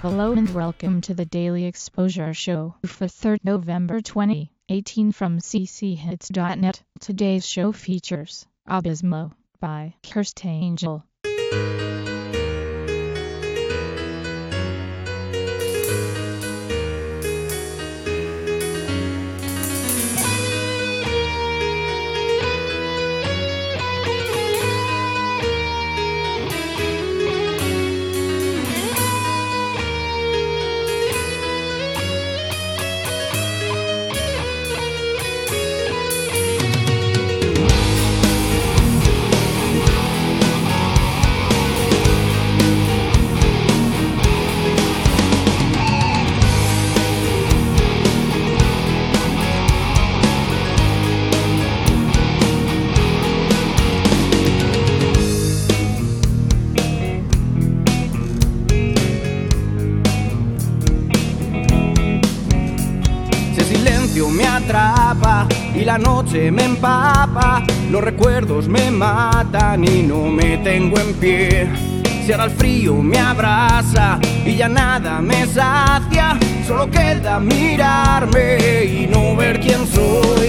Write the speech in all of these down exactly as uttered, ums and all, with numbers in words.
Hello and welcome to the Daily Exposure Show for third November twenty eighteen from c c hits dot net. Today's show features Abismo by Cursed Angel. Me atrapa y la noche me empapa, los recuerdos me matan y no me tengo en pie. Si ahora el frío me abraza y ya nada me sacia, solo queda mirarme y no ver quién soy.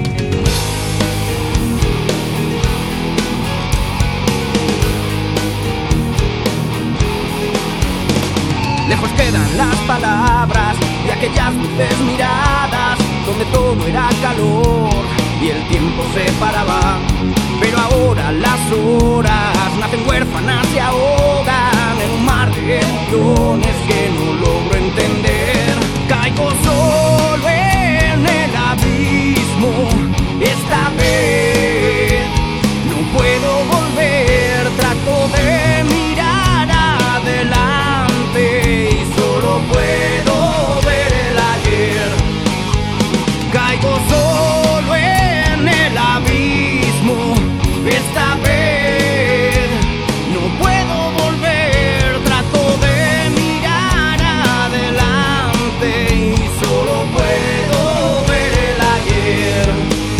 Lejos quedan las palabras y aquellas dulces miradas donde todo era calor y el tiempo se paraba. Pero ahora las horas nacen huérfanas y ahogan en un mar de emociones que no logro entender. Caigo solo en el abismo, esta vez no puedo volver. Trato de mirar adelante y solo puedo ver el ayer. Caigo solo en el abismo, esta vez no puedo volver. Trato de mirar adelante y solo puedo ver el ayer.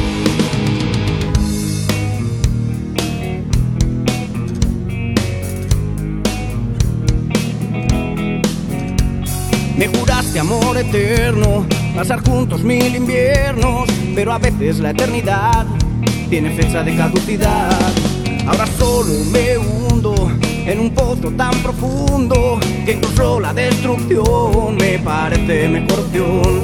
Me juraste amor eterno, pasar juntos mil inviernos, pero a veces la eternidad tiene fecha de caducidad. Ahora solo me hundo en un pozo tan profundo que incluso la destrucción me parece mejor opción.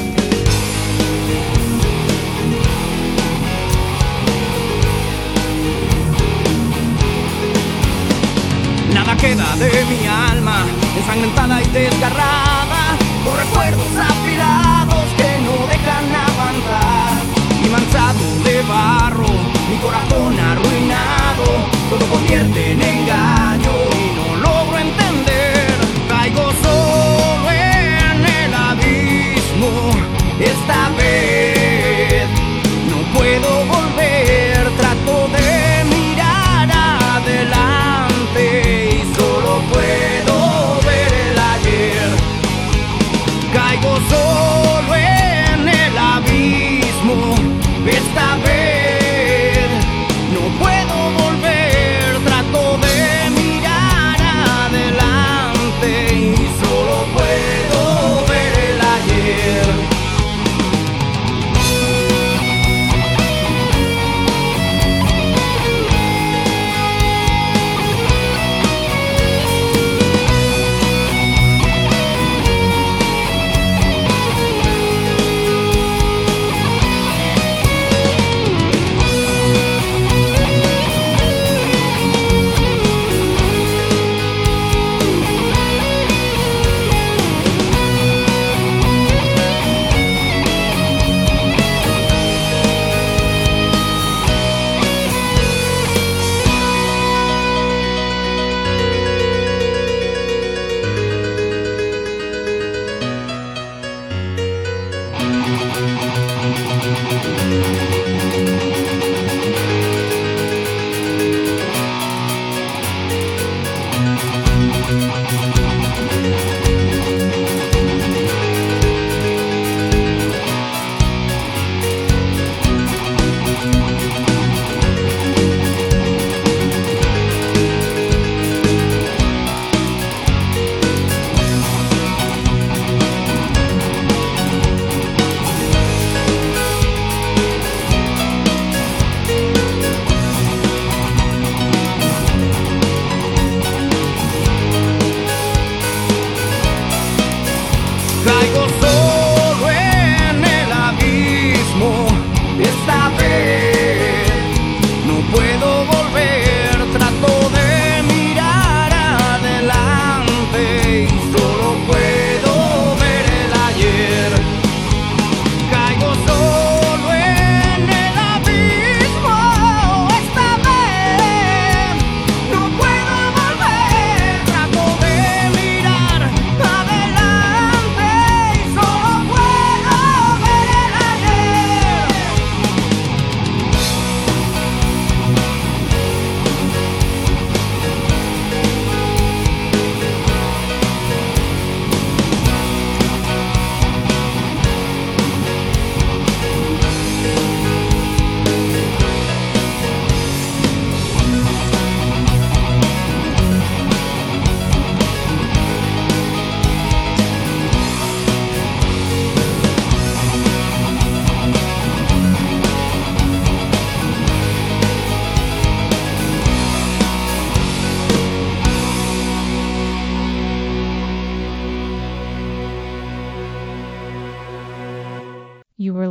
Nada queda de mi alma, ensangrentada y desgarrada, por recuerdos afilados que no dejan avanzar. Y manchado de barro, mi corazón arruinado, todo convierte en engaño y no logro entender. Caigo solo en el abismo, esta vez no puedo volver. Trato de mirar adelante y solo puedo ver el ayer.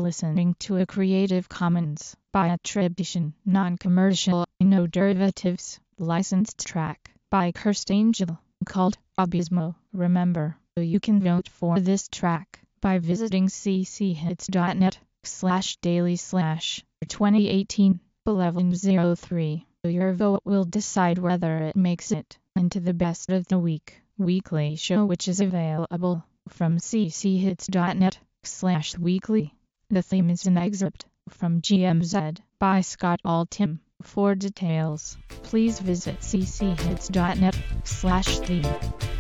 listening to a Creative Commons by attribution, non-commercial, no derivatives, licensed track by Cursed Angel called Abismo. Remember, you can vote for this track by visiting cchits.net slash daily slash twenty eighteen eleven oh three. Your vote will decide whether it makes it into the best of the week weekly show, which is available from cchits.net slash weekly. The theme is an excerpt from G M Z by Scott Altham. For details, please visit cchits.net slash theme.